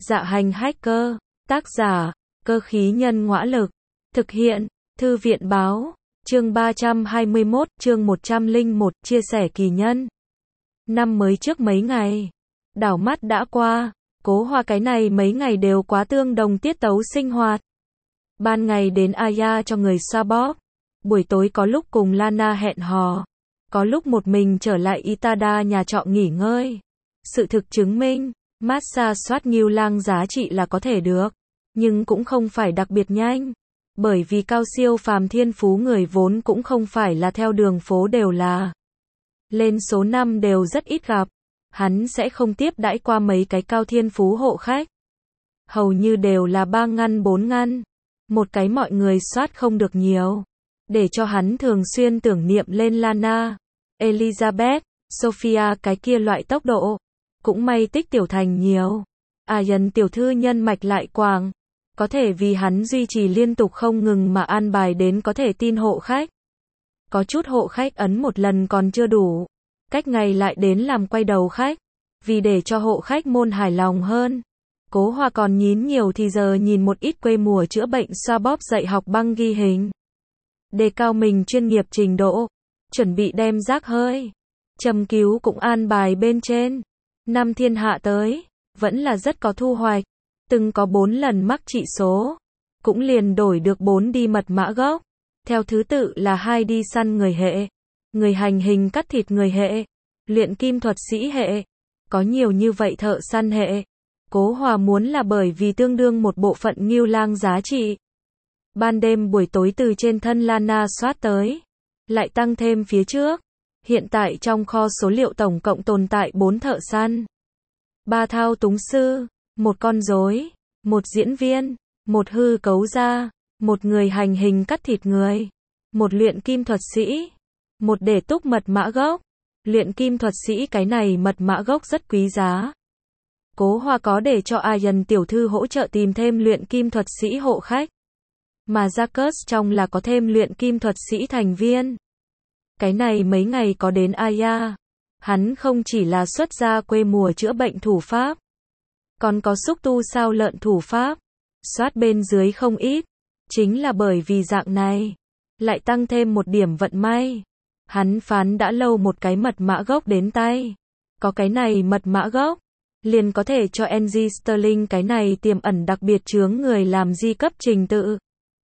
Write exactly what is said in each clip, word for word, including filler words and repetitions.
Dạ hành hacker, tác giả, cơ khí nhân ngõa lực, thực hiện, thư viện báo, chương ba trăm hai mươi mốt, chương một trăm lẻ một, chia sẻ kỳ nhân. Năm mới trước mấy ngày, đảo mắt đã qua, Cố Hoa cái này mấy ngày đều quá tương đồng tiết tấu sinh hoạt. Ban ngày đến Aya cho người xoa bóp, buổi tối có lúc cùng Lana hẹn hò, có lúc một mình trở lại Itada nhà trọ nghỉ ngơi. Sự thực chứng minh, massage soát Ngưu Lang giá trị là có thể được, nhưng cũng không phải đặc biệt nhanh, bởi vì cao siêu phàm thiên phú người vốn cũng không phải là theo đường phố đều là. Lên số năm đều rất ít gặp, hắn sẽ không tiếp đãi qua mấy cái cao thiên phú hộ khách. Hầu như đều là ba ngăn bốn ngăn, một cái mọi người soát không được nhiều, để cho hắn thường xuyên tưởng niệm lên Lana, Elizabeth, Sophia cái kia loại tốc độ. Cũng may Tích Tiểu Thành nhiều. Ayan tiểu thư nhân mạch lại quảng, có thể vì hắn duy trì liên tục không ngừng mà an bài đến có thể tin hộ khách. Có chút hộ khách ấn một lần còn chưa đủ, cách ngày lại đến làm quay đầu khách, vì để cho hộ khách môn hài lòng hơn. Cố Hoa còn nhín nhiều thì giờ nhìn một ít quê mùa chữa bệnh xoa bóp dạy học băng ghi hình. Đề cao mình chuyên nghiệp trình độ, chuẩn bị đem rác hơi. Châm cứu cũng an bài bên trên. Năm thiên hạ tới, vẫn là rất có thu hoạch, từng có bốn lần mắc trị số, cũng liền đổi được bốn đi mật mã gốc, theo thứ tự là hai đi săn người hệ, người hành hình cắt thịt người hệ, luyện kim thuật sĩ hệ, có nhiều như vậy thợ săn hệ. Cố Hòa muốn là bởi vì tương đương một bộ phận Ngưu Lang giá trị. Ban đêm buổi tối từ trên thân Lana soát tới, lại tăng thêm phía trước. Hiện tại trong kho số liệu tổng cộng tồn tại bốn thợ săn, ba thao túng sư, một con rối, một diễn viên, một hư cấu gia, một người hành hình cắt thịt người, một luyện kim thuật sĩ, một để túc mật mã gốc. Luyện kim thuật sĩ cái này mật mã gốc rất quý giá. Cố Hoa có để cho Ayan tiểu thư hỗ trợ tìm thêm luyện kim thuật sĩ hộ khách, mà Jacques trong là có thêm luyện kim thuật sĩ thành viên. Cái này mấy ngày có đến Aya, hắn không chỉ là xuất gia quê mùa chữa bệnh thủ pháp, còn có xúc tu sao lợn thủ pháp, soát bên dưới không ít, chính là bởi vì dạng này, lại tăng thêm một điểm vận may. Hắn phán đã lâu một cái mật mã gốc đến tay, có cái này mật mã gốc, liền có thể cho Angie Sterling cái này tiềm ẩn đặc biệt chướng người làm di cấp trình tự.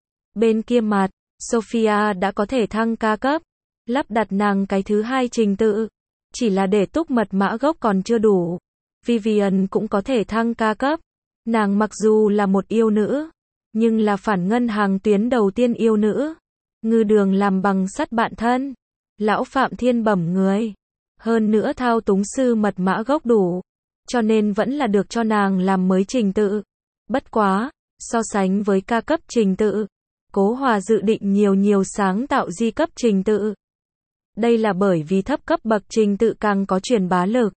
Bên kia mặt, Sophia đã có thể thăng ca cấp. Lắp đặt nàng cái thứ hai trình tự, chỉ là để túc mật mã gốc còn chưa đủ. Vivian cũng có thể thăng ca cấp. Nàng mặc dù là một yêu nữ, nhưng là phản ngân hàng tuyến đầu tiên yêu nữ. Ngư đường làm bằng sắt bạn thân. Lão Phạm Thiên bẩm người. Hơn nữa thao túng sư mật mã gốc đủ, cho nên vẫn là được cho nàng làm mới trình tự. Bất quá, so sánh với ca cấp trình tự, Cố Hòa dự định nhiều nhiều sáng tạo di cấp trình tự. Đây là bởi vì thấp cấp bậc trình tự càng có truyền bá lực.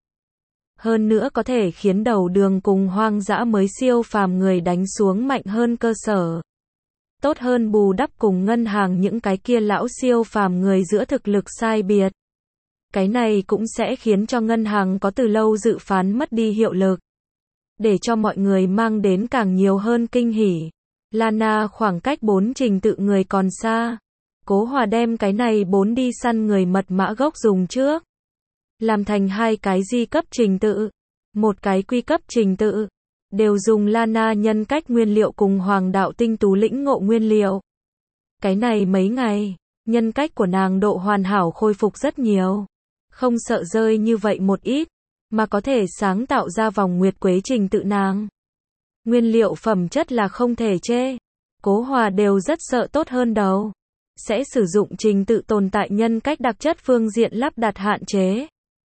Hơn nữa có thể khiến đầu đường cùng hoang dã mới siêu phàm người đánh xuống mạnh hơn cơ sở. Tốt hơn bù đắp cùng ngân hàng những cái kia lão siêu phàm người giữa thực lực sai biệt. Cái này cũng sẽ khiến cho ngân hàng có từ lâu dự phán mất đi hiệu lực. Để cho mọi người mang đến càng nhiều hơn kinh hỉ. Lana khoảng cách bốn trình tự người còn xa. Cố Hòa đem cái này bốn đi săn người mật mã gốc dùng trước, làm thành hai cái di cấp trình tự, một cái quy cấp trình tự, đều dùng Lana nhân cách nguyên liệu cùng Hoàng đạo tinh tú lĩnh ngộ nguyên liệu. Cái này mấy ngày, nhân cách của nàng độ hoàn hảo khôi phục rất nhiều, không sợ rơi như vậy một ít, mà có thể sáng tạo ra vòng nguyệt quế trình tự nàng. Nguyên liệu phẩm chất là không thể chê, Cố Hòa đều rất sợ tốt hơn đầu. Sẽ sử dụng trình tự tồn tại nhân cách đặc chất phương diện lắp đặt hạn chế,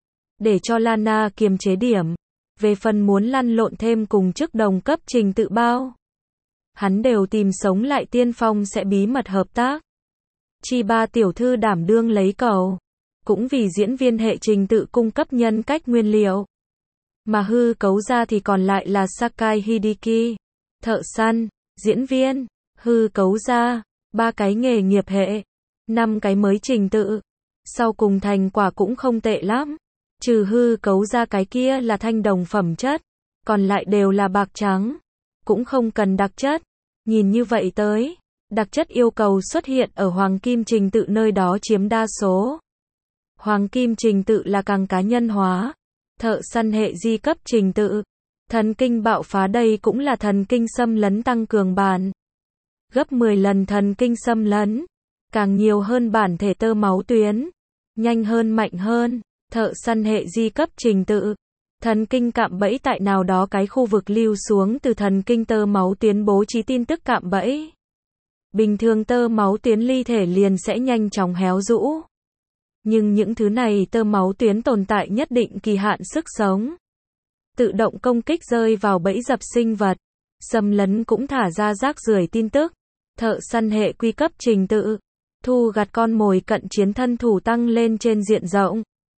để cho Lana kiềm chế điểm. Về phần muốn lăn lộn thêm cùng chức đồng cấp trình tự bao, hắn đều tìm sống lại tiên phong sẽ bí mật hợp tác. Chi ba tiểu thư đảm đương lấy cầu, cũng vì diễn viên hệ trình tự cung cấp nhân cách nguyên liệu. Mà hư cấu ra thì còn lại là Sakai Hideki, thợ săn, diễn viên, hư cấu ra. Ba cái nghề nghiệp hệ, năm cái mới trình tự. Sau cùng thành quả cũng không tệ lắm. Trừ hư cấu ra cái kia là thanh đồng phẩm chất, còn lại đều là bạc trắng, cũng không cần đặc chất. Nhìn như vậy tới, đặc chất yêu cầu xuất hiện ở hoàng kim trình tự nơi đó chiếm đa số. Hoàng kim trình tự là càng cá nhân hóa, thợ săn hệ di cấp trình tự. Thần kinh bạo phá đây cũng là thần kinh xâm lấn tăng cường bản. Gấp mười lần thần kinh xâm lấn, càng nhiều hơn bản thể tơ máu tuyến, nhanh hơn mạnh hơn, thợ săn hệ di cấp trình tự. Thần kinh cạm bẫy tại nào đó cái khu vực lưu xuống từ thần kinh tơ máu tuyến bố trí tin tức cạm bẫy. Bình thường tơ máu tuyến ly thể liền sẽ nhanh chóng héo rũ. Nhưng những thứ này tơ máu tuyến tồn tại nhất định kỳ hạn sức sống. Tự động công kích rơi vào bẫy dập sinh vật. Xâm lấn cũng thả ra rác rưởi tin tức. Thợ săn hệ quy cấp trình tự. Thu gặt con mồi cận chiến thân thủ tăng lên trên diện rộng.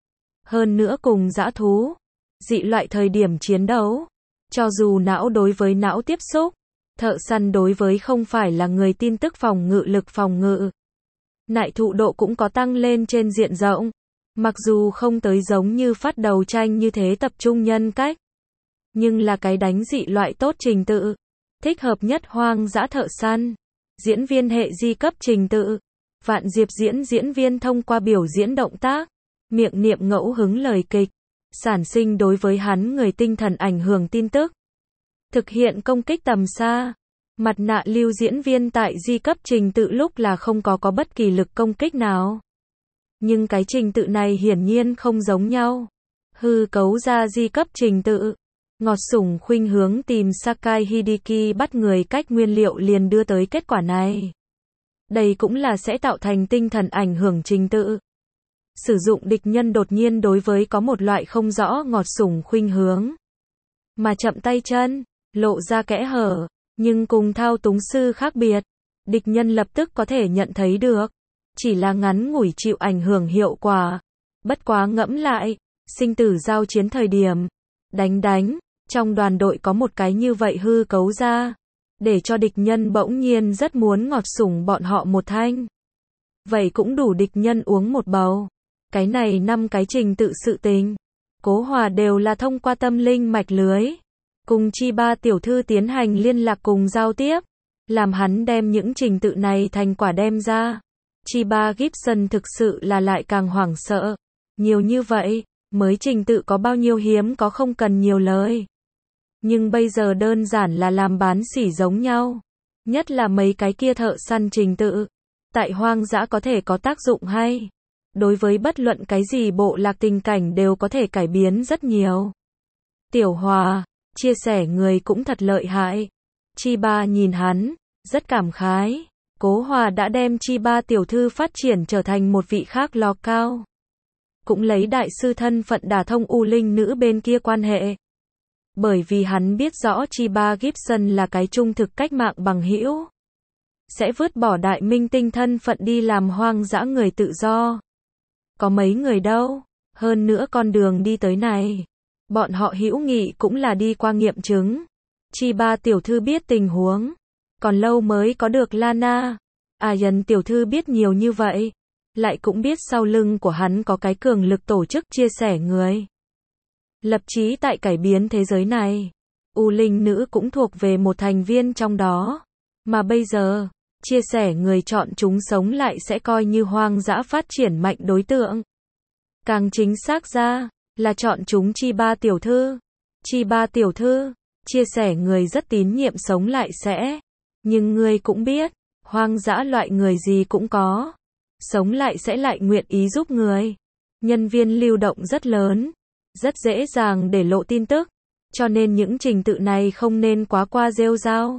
Hơn nữa cùng dã thú, dị loại thời điểm chiến đấu. Cho dù não đối với não tiếp xúc, thợ săn đối với không phải là người tin tức phòng ngự lực phòng ngự. Nại thụ độ cũng có tăng lên trên diện rộng. Mặc dù không tới giống như phát đầu tranh như thế tập trung nhân cách. Nhưng là cái đánh dị loại tốt trình tự. Thích hợp nhất hoang dã thợ săn. Diễn viên hệ di cấp trình tự. Vạn Diệp diễn diễn viên thông qua biểu diễn động tác, miệng niệm ngẫu hứng lời kịch, sản sinh đối với hắn người tinh thần ảnh hưởng tin tức. Thực hiện công kích tầm xa. Mặt nạ lưu diễn viên tại di cấp trình tự lúc là không có có bất kỳ lực công kích nào. Nhưng cái trình tự này hiển nhiên không giống nhau. Hư cấu ra di cấp trình tự. Ngọt sủng khuynh hướng tìm Sakai Hideki bắt người cách nguyên liệu liền đưa tới kết quả này. Đây cũng là sẽ tạo thành tinh thần ảnh hưởng trình tự. Sử dụng địch nhân đột nhiên đối với có một loại không rõ ngọt sủng khuynh hướng. Mà chậm tay chân, lộ ra kẽ hở, nhưng cùng thao túng sư khác biệt. Địch nhân lập tức có thể nhận thấy được. Chỉ là ngắn ngủi chịu ảnh hưởng hiệu quả. Bất quá ngẫm lại, sinh tử giao chiến thời điểm. Đánh đánh, trong đoàn đội có một cái như vậy hư cấu ra. Để cho địch nhân bỗng nhiên rất muốn ngọt sủng bọn họ một thanh. Vậy cũng đủ địch nhân uống một bầu. Cái này năm cái trình tự sự tình. Cố Hòa đều là thông qua tâm linh mạch lưới. Cùng Chi Ba tiểu thư tiến hành liên lạc cùng giao tiếp. Làm hắn đem những trình tự này thành quả đem ra. Chi Ba Gibson thực sự là lại càng hoảng sợ. Nhiều như vậy, mới trình tự có bao nhiêu hiếm có không cần nhiều lời. Nhưng bây giờ đơn giản là làm bán sỉ giống nhau. Nhất là mấy cái kia thợ săn trình tự. Tại hoang dã có thể có tác dụng hay. Đối với bất luận cái gì bộ lạc tình cảnh đều có thể cải biến rất nhiều. Tiểu Hòa, chia sẻ người cũng thật lợi hại. Chi Ba nhìn hắn, rất cảm khái. Cố Hòa đã đem Chi Ba tiểu thư phát triển trở thành một vị khác lò cao. Cũng lấy đại sư thân phận đả thông U Linh nữ bên kia quan hệ. Bởi vì hắn biết rõ Chi Ba Gibson là cái trung thực cách mạng bằng hữu. Sẽ vứt bỏ đại minh tinh thân phận đi làm hoang dã người tự do. Có mấy người đâu, hơn nữa con đường đi tới này. Bọn họ hữu nghị cũng là đi qua nghiệm chứng. Chi Ba tiểu thư biết tình huống. Còn lâu mới có được Lana. À Dần tiểu thư biết nhiều như vậy. Lại cũng biết sau lưng của hắn có cái cường lực tổ chức chia sẻ người. Lập chí tại cải biến thế giới này. U Linh nữ cũng thuộc về một thành viên trong đó. Mà bây giờ, chia sẻ người chọn chúng sống lại sẽ coi như hoang dã phát triển mạnh đối tượng. Càng chính xác ra, là chọn chúng Chi Ba tiểu thư. Chi Ba tiểu thư, chia sẻ người rất tín nhiệm sống lại sẽ. Nhưng ngươi cũng biết, hoang dã loại người gì cũng có. Sống lại sẽ lại nguyện ý giúp người. Nhân viên lưu động rất lớn. Rất dễ dàng để lộ tin tức. Cho nên những trình tự này không nên quá qua rêu rao.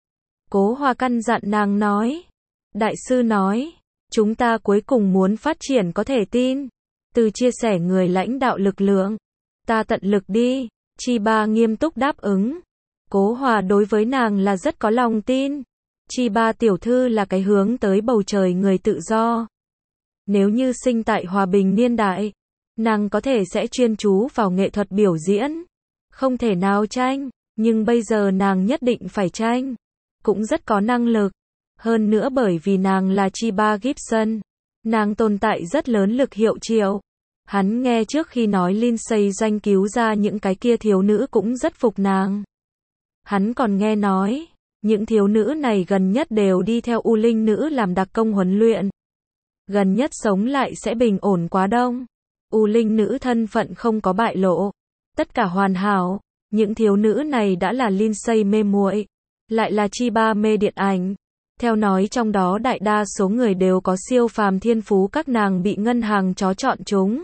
Cố Hòa căn dặn nàng nói. Đại sư nói, chúng ta cuối cùng muốn phát triển có thể tin. Từ chia sẻ người lãnh đạo lực lượng. Ta tận lực đi. Chi Ba nghiêm túc đáp ứng. Cố Hòa đối với nàng là rất có lòng tin. Chi Ba tiểu thư là cái hướng tới bầu trời người tự do. Nếu như sinh tại hòa bình niên đại, nàng có thể sẽ chuyên chú vào nghệ thuật biểu diễn. Không thể nào tranh, nhưng bây giờ nàng nhất định phải tranh. Cũng rất có năng lực. Hơn nữa bởi vì nàng là Chi Ba Gibson. Nàng tồn tại rất lớn lực hiệu triệu. Hắn nghe trước khi nói Lindsay Doanh cứu ra những cái kia thiếu nữ cũng rất phục nàng. Hắn còn nghe nói, những thiếu nữ này gần nhất đều đi theo U Linh Nữ làm đặc công huấn luyện. Gần nhất sống lại sẽ bình ổn quá đông. U Linh Nữ thân phận không có bại lộ. Tất cả hoàn hảo. Những thiếu nữ này đã là Lindsay mê muội, lại là Chiba mê điện ảnh. Theo nói trong đó đại đa số người đều có siêu phàm thiên phú, các nàng bị ngân hàng chó chọn chúng.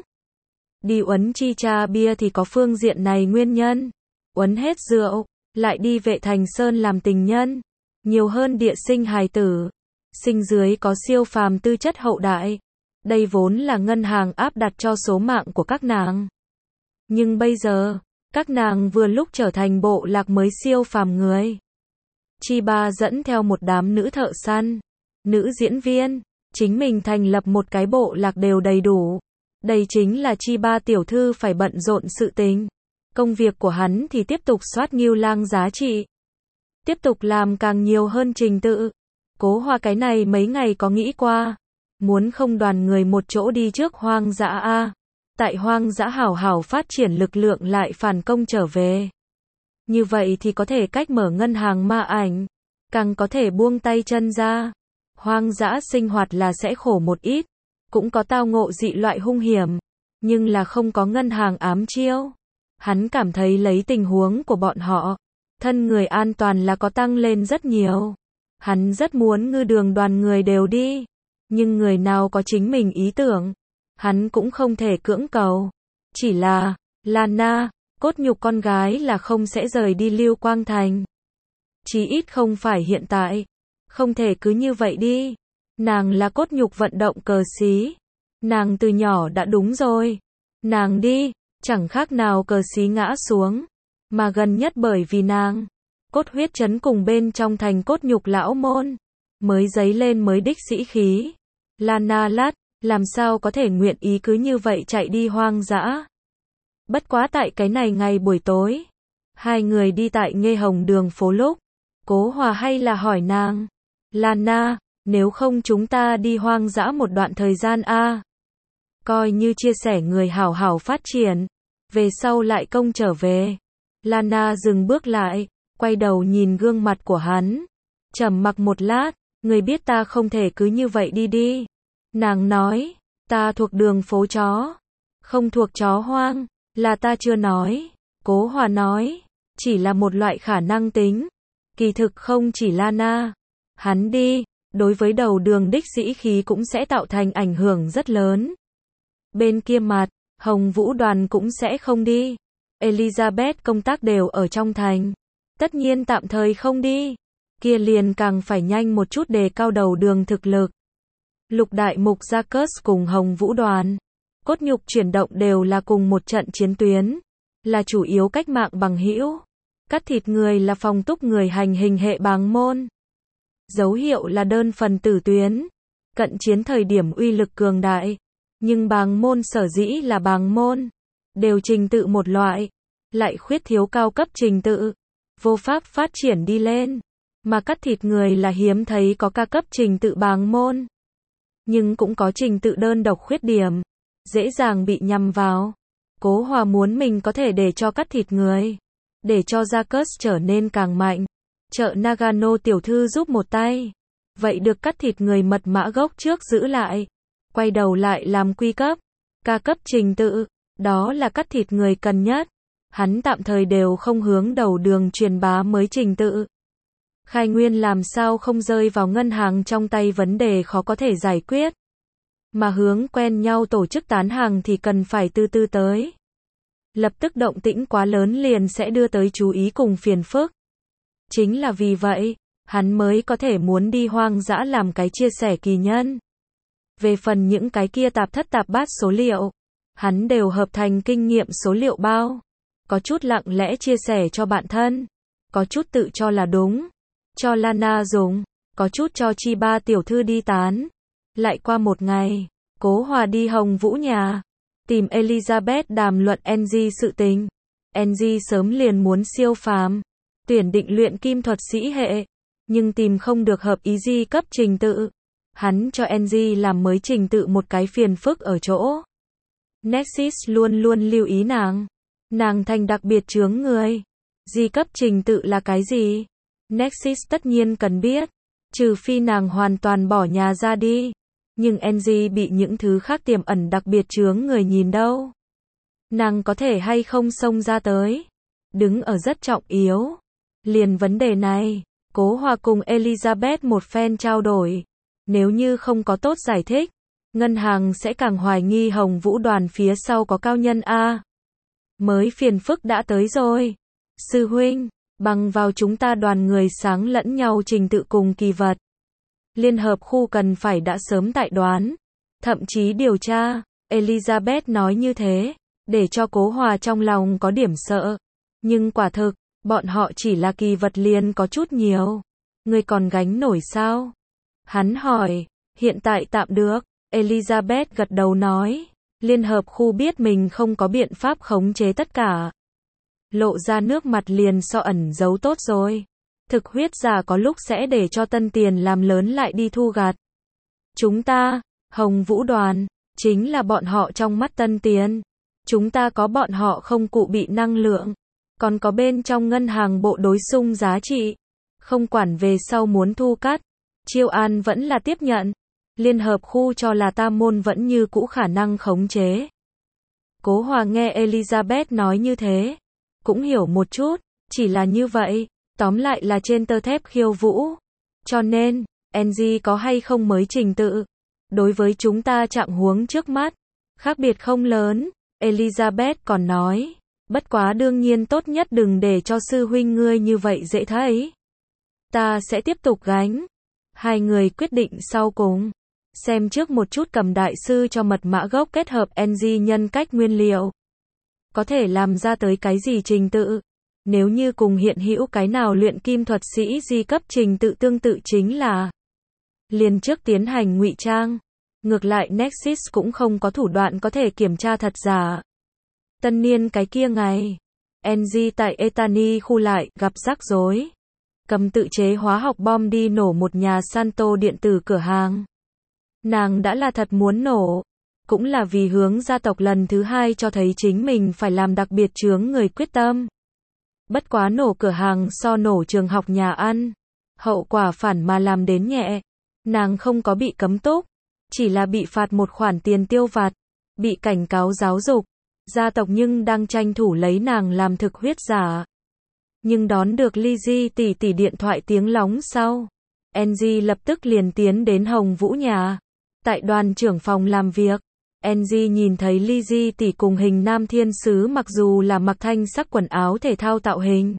Đi uống chi cha bia thì có phương diện này nguyên nhân. Uống hết rượu, lại đi Vệ Thành Sơn làm tình nhân. Nhiều hơn địa sinh hài tử. Sinh dưới có siêu phàm tư chất hậu đại. Đây vốn là ngân hàng áp đặt cho số mạng của các nàng. Nhưng bây giờ, các nàng vừa lúc trở thành bộ lạc mới siêu phàm người. Chiba dẫn theo một đám nữ thợ săn, nữ diễn viên, chính mình thành lập một cái bộ lạc đều đầy đủ. Đây chính là Chiba tiểu thư phải bận rộn sự tình. Công việc của hắn thì tiếp tục soát Ngưu Lang giá trị. Tiếp tục làm càng nhiều hơn trình tự. Cố Hoa cái này mấy ngày có nghĩ qua. Muốn không đoàn người một chỗ đi trước hoang dã a. Tại hoang dã hảo hảo phát triển lực lượng lại phản công trở về. Như vậy thì có thể cách mở ngân hàng ma ảnh. Càng có thể buông tay chân ra. Hoang dã sinh hoạt là sẽ khổ một ít. Cũng có tao ngộ dị loại hung hiểm. Nhưng là không có ngân hàng ám chiêu. Hắn cảm thấy lấy tình huống của bọn họ. Thân người an toàn là có tăng lên rất nhiều. Hắn rất muốn ngư đường đoàn người đều đi. Nhưng người nào có chính mình ý tưởng. Hắn cũng không thể cưỡng cầu. Chỉ là, Lana, cốt nhục con gái là không sẽ rời đi Lưu Quang Thành. Chí ít không phải hiện tại. Không thể cứ như vậy đi. Nàng là cốt nhục vận động cờ xí. Nàng từ nhỏ đã đúng rồi. Nàng đi, chẳng khác nào cờ xí ngã xuống. Mà gần nhất bởi vì nàng, cốt huyết chấn cùng bên trong thành cốt nhục lão môn. Mới dấy lên mới đích sĩ khí. Lana lát, làm sao có thể nguyện ý cứ như vậy chạy đi hoang dã. Bất quá tại cái này ngày buổi tối. Hai người đi tại Nghê Hồng đường phố lúc. Cố Hòa hay là hỏi nàng. Lana, nếu không chúng ta đi hoang dã một đoạn thời gian a. Coi như chia sẻ người hảo hảo phát triển. Về sau lại công trở về. Lana dừng bước lại. Quay đầu nhìn gương mặt của hắn. Trầm mặc một lát. Người biết ta không thể cứ như vậy đi đi. Nàng nói. Ta thuộc đường phố chó. Không thuộc chó hoang. Là ta chưa nói. Cố Hòa nói. Chỉ là một loại khả năng tính. Kỳ thực không chỉ Lana. Hắn đi. Đối với đầu đường đích sĩ khí cũng sẽ tạo thành ảnh hưởng rất lớn. Bên kia mặt, Hồng Vũ đoàn cũng sẽ không đi. Elizabeth công tác đều ở trong thành. Tất nhiên tạm thời không đi. Kia liền càng phải nhanh một chút đề cao đầu đường thực lực. Lục đại mục Jacques cùng Hồng Vũ đoàn. Cốt nhục chuyển động đều là cùng một trận chiến tuyến. Là chủ yếu cách mạng bằng hữu. Cắt thịt người là phòng túc người hành hình hệ bàng môn. Dấu hiệu là đơn phần tử tuyến. Cận chiến thời điểm uy lực cường đại. Nhưng bàng môn sở dĩ là bàng môn. Đều trình tự một loại. Lại khuyết thiếu cao cấp trình tự. Vô pháp phát triển đi lên. Mà cắt thịt người là hiếm thấy có ca cấp trình tự bàng môn. Nhưng cũng có trình tự đơn độc khuyết điểm. Dễ dàng bị nhầm vào. Cố Hòa muốn mình có thể để cho cắt thịt người. Để cho Jacques trở nên càng mạnh. Trợ Nagano tiểu thư giúp một tay. Vậy được cắt thịt người mật mã gốc trước giữ lại. Quay đầu lại làm quy cấp. Ca cấp trình tự. Đó là cắt thịt người cần nhất. Hắn tạm thời đều không hướng đầu đường truyền bá mới trình tự. Khai nguyên làm sao không rơi vào ngân hàng trong tay vấn đề khó có thể giải quyết. Mà hướng quen nhau tổ chức tán hàng thì cần phải từ từ tới. Lập tức động tĩnh quá lớn liền sẽ đưa tới chú ý cùng phiền phức. Chính là vì vậy, hắn mới có thể muốn đi hoang dã làm cái chia sẻ kỳ nhân. Về phần những cái kia tạp thất tạp bát số liệu, hắn đều hợp thành kinh nghiệm số liệu bao. Có chút lặng lẽ chia sẻ cho bạn thân. Có chút tự cho là đúng. Cho Lana dùng. Có chút cho Chiba tiểu thư đi tán. Lại qua một ngày, Cố Hòa đi Hồng Vũ nhà. Tìm Elizabeth đàm luận Angie sự tình. Angie sớm liền muốn siêu phàm. Tuyển định luyện kim thuật sĩ hệ. Nhưng tìm không được hợp ý di cấp trình tự. Hắn cho Angie làm mới trình tự một cái phiền phức ở chỗ. Nexus luôn luôn lưu ý nàng. Nàng thành đặc biệt chướng người. Di cấp trình tự là cái gì? Nexus tất nhiên cần biết. Trừ phi nàng hoàn toàn bỏ nhà ra đi. Nhưng Angie bị những thứ khác tiềm ẩn đặc biệt chướng người nhìn đâu. Nàng có thể hay không xông ra tới. Đứng ở rất trọng yếu. Liền vấn đề này, Cố Hòa cùng Elizabeth một phen trao đổi. Nếu như không có tốt giải thích, ngân hàng sẽ càng hoài nghi Hồng Vũ đoàn phía sau có cao nhân A. Mới phiền phức đã tới rồi. Sư huynh, bằng vào chúng ta đoàn người sáng lẫn nhau trình tự cùng kỳ vật. Liên hợp khu cần phải đã sớm tại đoán, thậm chí điều tra. Elizabeth nói như thế, để cho Cố Hòa trong lòng có điểm sợ. Nhưng quả thực, bọn họ chỉ là kỳ vật liền có chút nhiều. Ngươi còn gánh nổi sao? Hắn hỏi, hiện tại tạm được. Elizabeth gật đầu nói, liên hợp khu biết mình không có biện pháp khống chế tất cả. Lộ ra nước mặt liền so ẩn giấu tốt rồi. Thực huyết giả có lúc sẽ để cho tân tiền làm lớn lại đi thu gặt. Chúng ta, Hồng Vũ đoàn, chính là bọn họ trong mắt tân tiền. Chúng ta có bọn họ không cụ bị năng lượng. Còn có bên trong ngân hàng bộ đối xung giá trị. Không quản về sau muốn thu cắt. Chiêu an vẫn là tiếp nhận. Liên hợp khu cho là tam môn vẫn như cũ khả năng khống chế. Cố Hòa nghe Elizabeth nói như thế. Cũng hiểu một chút. Chỉ là như vậy. Tóm lại là trên tơ thép khiêu vũ. Cho nên, Angie có hay không mới trình tự. Đối với chúng ta trạng huống trước mắt. Khác biệt không lớn. Elizabeth còn nói. Bất quá đương nhiên tốt nhất đừng để cho sư huynh ngươi như vậy dễ thấy. Ta sẽ tiếp tục gánh. Hai người quyết định sau cùng. Xem trước một chút Cầm đại sư cho mật mã gốc kết hợp Angie nhân cách nguyên liệu. Có thể làm ra tới cái gì trình tự. Nếu như cùng hiện hữu cái nào luyện kim thuật sĩ di cấp trình tự tương tự chính là liền trước tiến hành ngụy trang. Ngược lại Nexus cũng không có thủ đoạn có thể kiểm tra thật giả. Tân niên cái kia ngày, Angie tại Etani khu lại gặp rắc rối. Cầm tự chế hóa học bom đi nổ một nhà Santo điện tử cửa hàng. Nàng đã là thật muốn nổ. Cũng là vì hướng gia tộc lần thứ hai cho thấy chính mình phải làm đặc biệt chướng người quyết tâm. Bất quá nổ cửa hàng so nổ trường học nhà ăn. Hậu quả phản mà làm đến nhẹ. Nàng không có bị cấm túc. Chỉ là bị phạt một khoản tiền tiêu vặt. Bị cảnh cáo giáo dục. Gia tộc nhưng đang tranh thủ lấy nàng làm thực huyết giả. Nhưng đón được Lizzie tỷ tỷ điện thoại tiếng lóng sau. Angie lập tức liền tiến đến Hồng Vũ nhà. Tại đoàn trưởng phòng làm việc. Angie nhìn thấy Lizzie tỷ cùng hình nam thiên sứ mặc dù là mặc thanh sắc quần áo thể thao tạo hình.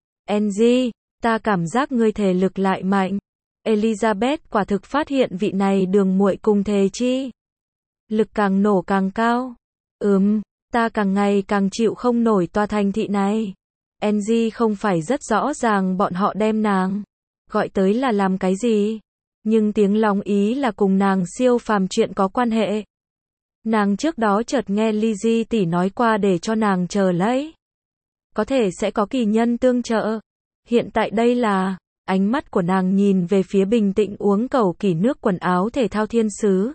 Angie, ta cảm giác ngươi thể lực lại mạnh. Elizabeth quả thực phát hiện vị này đường muội cùng thể chi. Lực càng nổ càng cao. Ừm, ta càng ngày càng chịu không nổi tòa thành thị này. Angie không phải rất rõ ràng bọn họ đem nàng gọi tới là làm cái gì. Nhưng tiếng lòng ý là cùng nàng siêu phàm chuyện có quan hệ. Nàng trước đó chợt nghe Lizzie tỷ nói qua để cho nàng chờ lấy. Có thể sẽ có kỳ nhân tương trợ. Hiện tại đây là, ánh mắt của nàng nhìn về phía bình tĩnh uống cầu kỳ nước quần áo thể thao thiên sứ.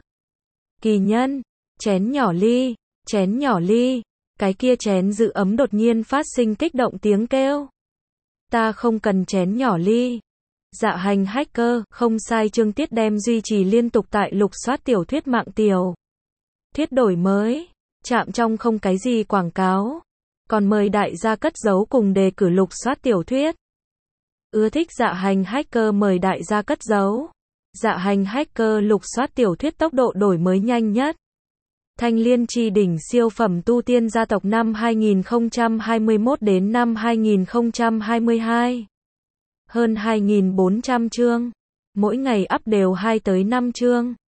Kỳ nhân, chén nhỏ ly, chén nhỏ ly, cái kia chén giữ ấm đột nhiên phát sinh kích động tiếng kêu. Ta không cần chén nhỏ ly. Dạ hành hacker, không sai chương tiết đem duy trì liên tục tại lục soát tiểu thuyết mạng tiểu. Thuyết đổi mới, chạm trong không cái gì quảng cáo. Còn mời đại gia cất giấu cùng đề cử lục soát tiểu thuyết. Ưa thích dạ hành hacker mời đại gia cất giấu. Dạ hành hacker lục soát tiểu thuyết tốc độ đổi mới nhanh nhất. Thanh Liên Chi đỉnh siêu phẩm tu tiên gia tộc năm hai nghìn không trăm hai mươi mốt đến năm hai nghìn không trăm hai mươi hai. Hơn hai nghìn bốn trăm chương. Mỗi ngày up đều hai tới năm chương.